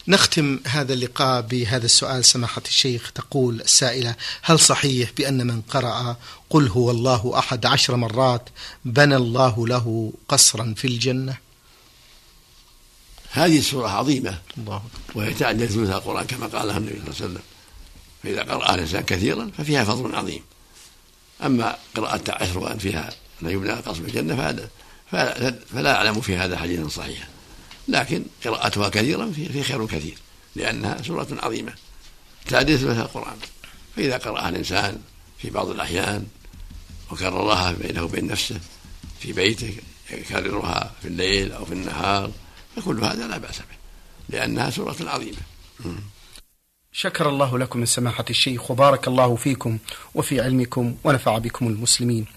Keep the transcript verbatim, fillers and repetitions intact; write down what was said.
نختم هذا اللقاء بهذا السؤال سماحة الشيخ. تقول السائلة: هل صحيح بأن من قرأ قل هو الله أحد عشر مرات بنى الله له قصرا في الجنة؟ هذه السورة عظيمة الله، وهي تعدل ثلث القرآن كما قالها النبي صلى الله عليه وسلم، فإذا قرأ الإنسان كثيرا ففيها فضل عظيم. أما قراءة عشر فيها لا يبنى قصر الجنة فهذا فلا أعلم في هذا حديثا صحيحا، لكن قراءتها كثيرا في خير كثير، لأنها سورة عظيمة تعدل ثلث القرآن. فإذا قرأها الإنسان في بعض الأحيان وكررها بينه وبين نفسه في بيته، يكررها في الليل أو في النهار، فكل هذا لا بأس به، لأنها سورة عظيمة. شكر الله لكم من سماحة الشيخ، وبارك الله فيكم وفي علمكم ونفع بكم المسلمين.